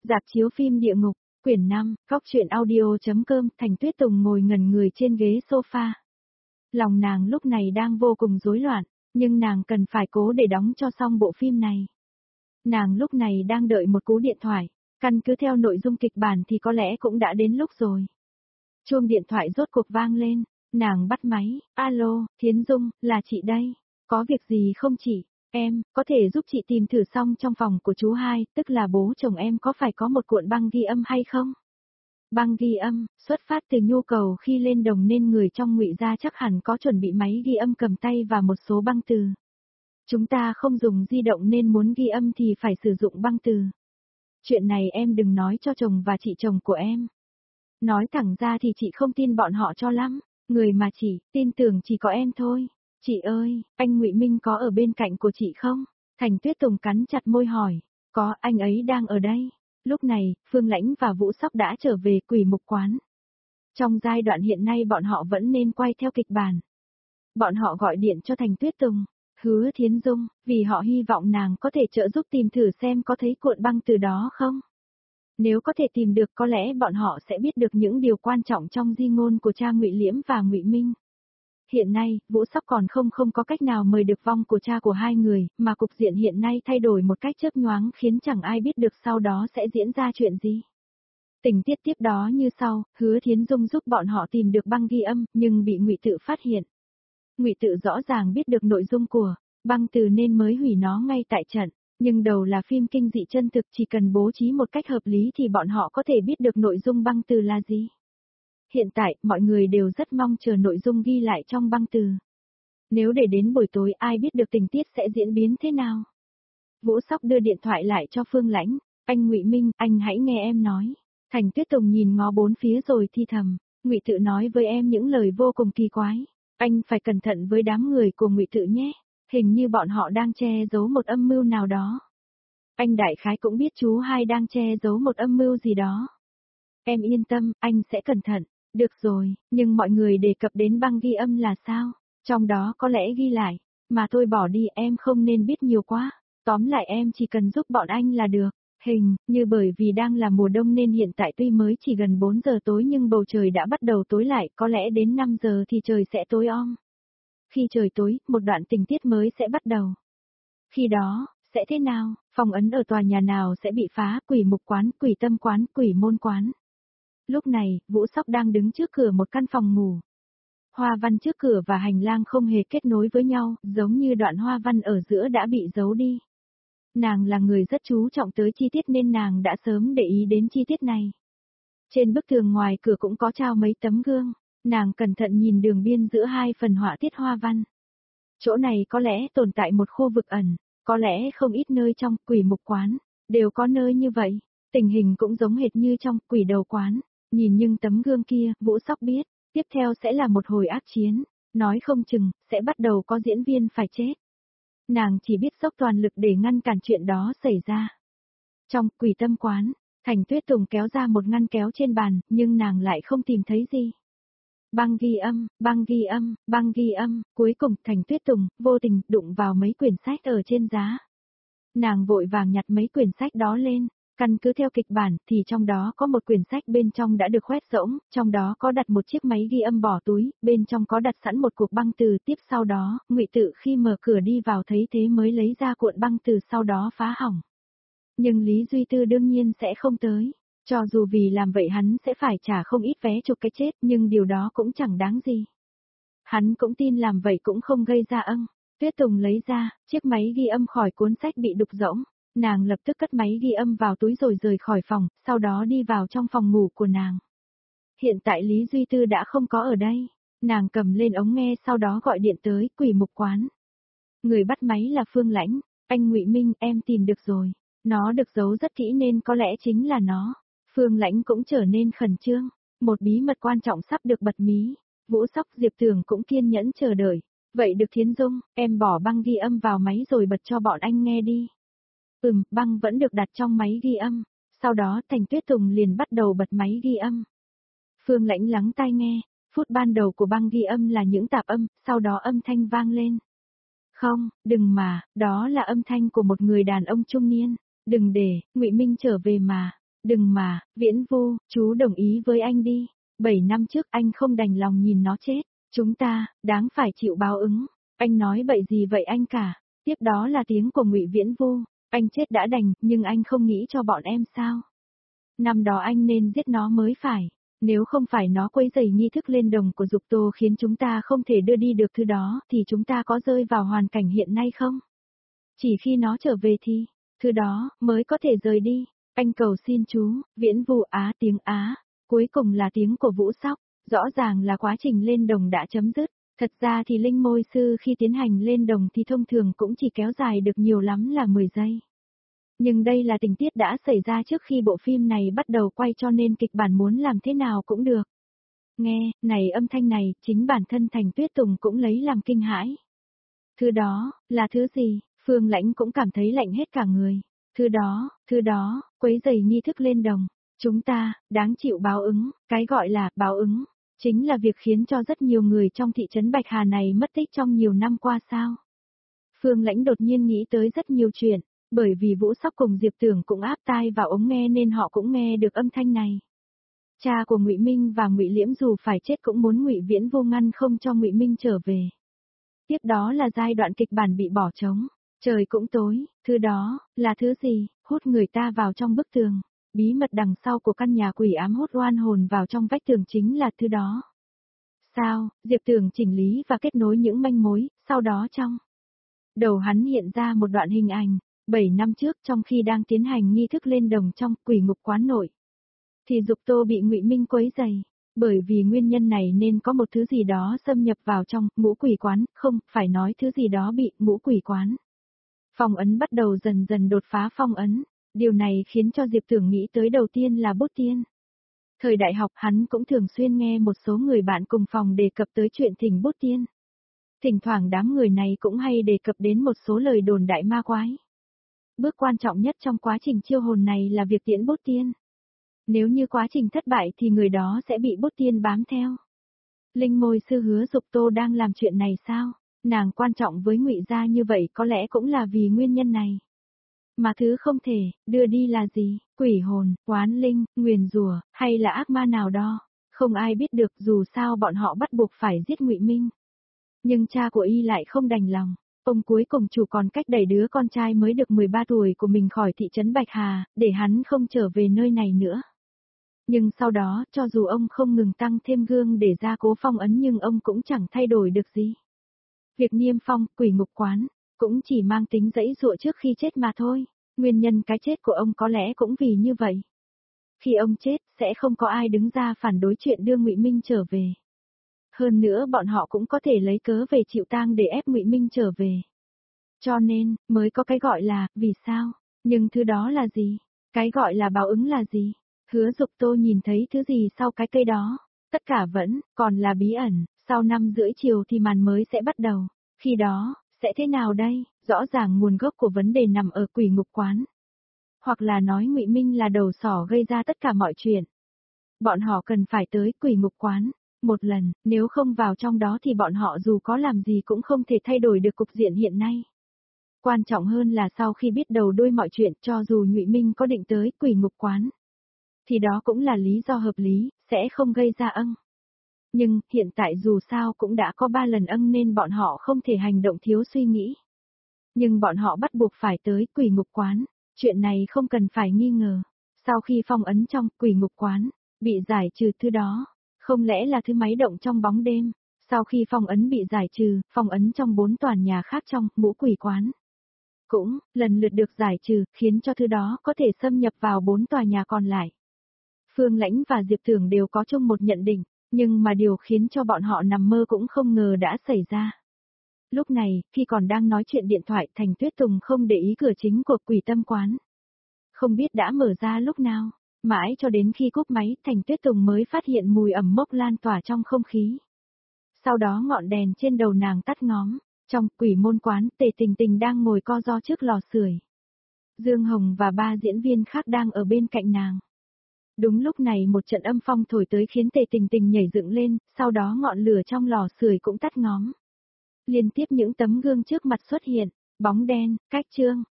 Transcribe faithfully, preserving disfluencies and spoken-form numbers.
Rạp chiếu phim Địa Ngục, quyển năm, góc truyện audio.com. Thành Tuyết Tùng ngồi ngẩn người trên ghế sofa. Lòng nàng lúc này đang vô cùng rối loạn, nhưng nàng cần phải cố để đóng cho xong bộ phim này. Nàng lúc này đang đợi một cú điện thoại, căn cứ theo nội dung kịch bản thì có lẽ cũng đã đến lúc rồi. Chuông điện thoại rốt cuộc vang lên, nàng bắt máy. Alo, Thiến Dung, là chị đây. Có việc gì không chị? Em, có thể giúp chị tìm thử xong trong phòng của chú hai, tức là bố chồng em có phải có một cuộn băng ghi âm hay không? Băng ghi âm, xuất phát từ nhu cầu khi lên đồng nên người trong Ngụy gia chắc hẳn có chuẩn bị máy ghi âm cầm tay và một số băng từ. Chúng ta không dùng di động nên muốn ghi âm thì phải sử dụng băng từ. Chuyện này em đừng nói cho chồng và chị chồng của em. Nói thẳng ra thì chị không tin bọn họ cho lắm, người mà chị tin tưởng chỉ có em thôi. Chị ơi, anh Ngụy Minh có ở bên cạnh của chị không? Thành Tuyết Tùng cắn chặt môi hỏi. Có, anh ấy đang ở đây. Lúc này, Phương Lãnh và Vũ Sóc đã trở về Quỷ Mục Quán. Trong giai đoạn hiện nay bọn họ vẫn nên quay theo kịch bản. Bọn họ gọi điện cho Thành Tuyết Tùng, Hứa Thiến Dung, vì họ hy vọng nàng có thể trợ giúp tìm thử xem có thấy cuộn băng từ đó không. Nếu có thể tìm được có lẽ bọn họ sẽ biết được những điều quan trọng trong di ngôn của cha Ngụy Liễm và Ngụy Minh. Hiện nay, Vũ Sóc còn không không có cách nào mời được vong của cha của hai người, mà cục diện hiện nay thay đổi một cách chớp nhoáng khiến chẳng ai biết được sau đó sẽ diễn ra chuyện gì. Tình tiết tiếp đó như sau, Hứa Thiến Dung giúp bọn họ tìm được băng ghi âm, nhưng bị Ngụy Tự phát hiện. Ngụy Tự rõ ràng biết được nội dung của băng từ nên mới hủy nó ngay tại trận, nhưng đầu là phim kinh dị chân thực, chỉ cần bố trí một cách hợp lý thì bọn họ có thể biết được nội dung băng từ là gì. Hiện tại, mọi người đều rất mong chờ nội dung ghi lại trong băng từ. Nếu để đến buổi tối ai biết được tình tiết sẽ diễn biến thế nào? Vũ Sóc đưa điện thoại lại cho Phương Lãnh. Anh Ngụy Minh, anh hãy nghe em nói. Thành Tuyết Tùng nhìn ngó bốn phía rồi thi thầm. Ngụy Tự nói với em những lời vô cùng kỳ quái. Anh phải cẩn thận với đám người của Ngụy Tự nhé. Hình như bọn họ đang che giấu một âm mưu nào đó. Anh đại khái cũng biết chú hai đang che giấu một âm mưu gì đó. Em yên tâm, anh sẽ cẩn thận. Được rồi, nhưng mọi người đề cập đến băng ghi âm là sao? Trong đó có lẽ ghi lại, mà thôi bỏ đi, em không nên biết nhiều quá. Tóm lại em chỉ cần giúp bọn anh là được. Hình như bởi vì đang là mùa đông nên hiện tại tuy mới chỉ gần bốn giờ tối nhưng bầu trời đã bắt đầu tối lại, có lẽ đến năm giờ thì trời sẽ tối om. Khi trời tối, một đoạn tình tiết mới sẽ bắt đầu. Khi đó, sẽ thế nào? Phong ấn ở tòa nhà nào sẽ bị phá? Quỷ Mục Quán, Quỷ Tâm Quán, Quỷ Môn Quán. Lúc này, Vũ Sóc đang đứng trước cửa một căn phòng ngủ. Hoa văn trước cửa và hành lang không hề kết nối với nhau, giống như đoạn hoa văn ở giữa đã bị giấu đi. Nàng là người rất chú trọng tới chi tiết nên nàng đã sớm để ý đến chi tiết này. Trên bức tường ngoài cửa cũng có treo mấy tấm gương, nàng cẩn thận nhìn đường biên giữa hai phần họa tiết hoa văn. Chỗ này có lẽ tồn tại một khu vực ẩn, có lẽ không ít nơi trong Quỷ Mục Quán, đều có nơi như vậy, tình hình cũng giống hệt như trong Quỷ Đầu Quán. Nhìn nhưng tấm gương kia, Vũ Sóc biết, tiếp theo sẽ là một hồi ác chiến, nói không chừng, sẽ bắt đầu có diễn viên phải chết. Nàng chỉ biết dốc toàn lực để ngăn cản chuyện đó xảy ra. Trong Quỷ Tâm Quán, Thành Tuyết Tùng kéo ra một ngăn kéo trên bàn, nhưng nàng lại không tìm thấy gì. Băng ghi âm, băng ghi âm, băng ghi âm, cuối cùng Thành Tuyết Tùng, vô tình, đụng vào mấy quyển sách ở trên giá. Nàng vội vàng nhặt mấy quyển sách đó lên. Căn cứ theo kịch bản thì trong đó có một quyển sách bên trong đã được khoét rỗng, trong đó có đặt một chiếc máy ghi âm bỏ túi, bên trong có đặt sẵn một cuộc băng từ. Tiếp sau đó, Ngụy Tự khi mở cửa đi vào thấy thế mới lấy ra cuộn băng từ sau đó phá hỏng. Nhưng Lý Duy Tư đương nhiên sẽ không tới, cho dù vì làm vậy hắn sẽ phải trả không ít vé chụp cái chết nhưng điều đó cũng chẳng đáng gì. Hắn cũng tin làm vậy cũng không gây ra ân. Tuyết Tùng lấy ra, chiếc máy ghi âm khỏi cuốn sách bị đục rỗng. Nàng lập tức cất máy ghi âm vào túi rồi rời khỏi phòng, sau đó đi vào trong phòng ngủ của nàng. Hiện tại Lý Duy Tư đã không có ở đây. Nàng cầm lên ống nghe sau đó gọi điện tới Quỷ Mục Quán. Người bắt máy là Phương Lãnh. Anh Ngụy Minh, em tìm được rồi. Nó được giấu rất kỹ nên có lẽ chính là nó. Phương Lãnh cũng trở nên khẩn trương. Một bí mật quan trọng sắp được bật mí. Vũ Sóc, Diệp Tường cũng kiên nhẫn chờ đợi. Vậy được Thiến Dung, em bỏ băng ghi âm vào máy rồi bật cho bọn anh nghe đi. Ừm, băng vẫn được đặt trong máy ghi âm. Sau đó Thành Tuyết Tùng liền bắt đầu bật máy ghi âm. Phương Lãnh lắng tai nghe, phút ban đầu của băng ghi âm là những tạp âm, sau đó âm thanh vang lên. Không, đừng mà, đó là âm thanh của một người đàn ông trung niên. Đừng để, Ngụy Minh trở về mà. Đừng mà, Viễn Vu, chú đồng ý với anh đi. Bảy năm trước anh không đành lòng nhìn nó chết. Chúng ta, đáng phải chịu báo ứng. Anh nói bậy gì vậy anh cả? Tiếp đó là tiếng của Ngụy Viễn Vu. Anh chết đã đành, nhưng anh không nghĩ cho bọn em sao? Năm đó anh nên giết nó mới phải. Nếu không phải nó quấy rầy nghi thức lên đồng của Dục Tô khiến chúng ta không thể đưa đi được thứ đó, thì chúng ta có rơi vào hoàn cảnh hiện nay không? Chỉ khi nó trở về thì, thứ đó, mới có thể rời đi. Anh cầu xin chú, Viễn Vu Á tiếng Á. Cuối cùng là tiếng của Vũ Sóc. Rõ ràng là quá trình lên đồng đã chấm dứt. Thật ra thì linh môi sư khi tiến hành lên đồng thì thông thường cũng chỉ kéo dài được nhiều lắm là mười giây. Nhưng đây là tình tiết đã xảy ra trước khi bộ phim này bắt đầu quay cho nên kịch bản muốn làm thế nào cũng được. Nghe, này âm thanh này, chính bản thân Thành Tuyết Tùng cũng lấy làm kinh hãi. Thứ đó, là thứ gì? Phương Lãnh cũng cảm thấy lạnh hết cả người. Thứ đó, thứ đó, quấy rầy nghi thức lên đồng. Chúng ta, đáng chịu báo ứng, cái gọi là báo ứng, chính là việc khiến cho rất nhiều người trong thị trấn Bạch Hà này mất tích trong nhiều năm qua sao. Phương Lãnh đột nhiên nghĩ tới rất nhiều chuyện, bởi vì Vũ Sóc cùng Diệp Tưởng cũng áp tai vào ống nghe nên họ cũng nghe được âm thanh này. Cha của Ngụy Minh và Ngụy Liễm dù phải chết cũng muốn Ngụy Viễn Vô ngăn không cho Ngụy Minh trở về. Tiếp đó là giai đoạn kịch bản bị bỏ trống. Trời cũng tối, thứ đó, là thứ gì, hút người ta vào trong bức tường. Bí mật đằng sau của căn nhà quỷ ám hút oan hồn vào trong vách tường chính là thứ đó. Sao, Diệp Tưởng chỉnh lý và kết nối những manh mối, sau đó trong đầu hắn hiện ra một đoạn hình ảnh, bảy năm trước trong khi đang tiến hành nghi thức lên đồng trong quỷ ngục quán nội. Thì Dục Tô bị Ngụy Minh quấy rầy, bởi vì nguyên nhân này nên có một thứ gì đó xâm nhập vào trong ngũ quỷ quán, không, phải nói thứ gì đó bị ngũ quỷ quán. Phong ấn bắt đầu dần dần đột phá phong ấn, điều này khiến cho Diệp Tưởng nghĩ tới đầu tiên là Bút Tiên. Thời đại học hắn cũng thường xuyên nghe một số người bạn cùng phòng đề cập tới chuyện thỉnh Bút Tiên. Thỉnh thoảng đám người này cũng hay đề cập đến một số lời đồn đại ma quái. Bước quan trọng nhất trong quá trình chiêu hồn này là việc tiễn Bút Tiên. Nếu như quá trình thất bại thì người đó sẽ bị Bút Tiên bám theo. Linh môi sư Hứa Dục Tô đang làm chuyện này sao? Nàng quan trọng với Ngụy gia như vậy có lẽ cũng là vì nguyên nhân này. Mà thứ không thể đưa đi là gì? Quỷ hồn, oán linh, nguyền rủa, hay là ác ma nào đó? Không ai biết được, dù sao bọn họ bắt buộc phải giết Ngụy Minh. Nhưng cha của y lại không đành lòng. Ông cuối cùng chủ còn cách đẩy đứa con trai mới được mười ba tuổi của mình khỏi thị trấn Bạch Hà, để hắn không trở về nơi này nữa. Nhưng sau đó, cho dù ông không ngừng tăng thêm gương để gia cố phong ấn nhưng ông cũng chẳng thay đổi được gì. Việc niêm phong, quỷ ngục quán, cũng chỉ mang tính giãy giụa trước khi chết mà thôi. Nguyên nhân cái chết của ông có lẽ cũng vì như vậy. Khi ông chết, sẽ không có ai đứng ra phản đối chuyện đưa Ngụy Minh trở về. Hơn nữa bọn họ cũng có thể lấy cớ về chịu tang để ép Ngụy Minh trở về. Cho nên, mới có cái gọi là, vì sao? Nhưng thứ đó là gì? Cái gọi là báo ứng là gì? Hứa Dục Tô nhìn thấy thứ gì sau cái cây đó? Tất cả vẫn, còn là bí ẩn, sau năm rưỡi chiều thì màn mới sẽ bắt đầu. Khi đó, sẽ thế nào đây? Rõ ràng nguồn gốc của vấn đề nằm ở quỷ ngục quán. Hoặc là nói Ngụy Minh là đầu sỏ gây ra tất cả mọi chuyện. Bọn họ cần phải tới quỷ ngục quán. Một lần, nếu không vào trong đó thì bọn họ dù có làm gì cũng không thể thay đổi được cục diện hiện nay. Quan trọng hơn là sau khi biết đầu đuôi mọi chuyện, cho dù Ngụy Minh có định tới quỷ ngục quán, thì đó cũng là lý do hợp lý, sẽ không gây ra âng. Nhưng, hiện tại dù sao cũng đã có ba lần âng nên bọn họ không thể hành động thiếu suy nghĩ. Nhưng bọn họ bắt buộc phải tới quỷ ngục quán, chuyện này không cần phải nghi ngờ. Sau khi phong ấn trong quỷ ngục quán, bị giải trừ thứ đó, không lẽ là thứ máy động trong bóng đêm. Sau khi phong ấn bị giải trừ, phong ấn trong bốn tòa nhà khác trong ngũ quỷ quán cũng lần lượt được giải trừ, khiến cho thứ đó có thể xâm nhập vào bốn tòa nhà còn lại. Phương Lãnh và Diệp Tưởng đều có chung một nhận định, nhưng mà điều khiến cho bọn họ nằm mơ cũng không ngờ đã xảy ra. Lúc này, khi còn đang nói chuyện điện thoại, Thành Tuyết Tùng không để ý cửa chính của quỷ tâm quán. Không biết đã mở ra lúc nào, mãi cho đến khi cúp máy, Thành Tuyết Tùng mới phát hiện mùi ẩm mốc lan tỏa trong không khí. Sau đó ngọn đèn trên đầu nàng tắt ngóm, trong quỷ môn quán, Tề Tình Tình đang ngồi co ro trước lò sưởi. Dương Hồng và ba diễn viên khác đang ở bên cạnh nàng. Đúng lúc này một trận âm phong thổi tới khiến Tề Tình Tình nhảy dựng lên, sau đó ngọn lửa trong lò sưởi cũng tắt ngóm. Liên tiếp những tấm gương trước mặt xuất hiện, bóng đen, cách chương,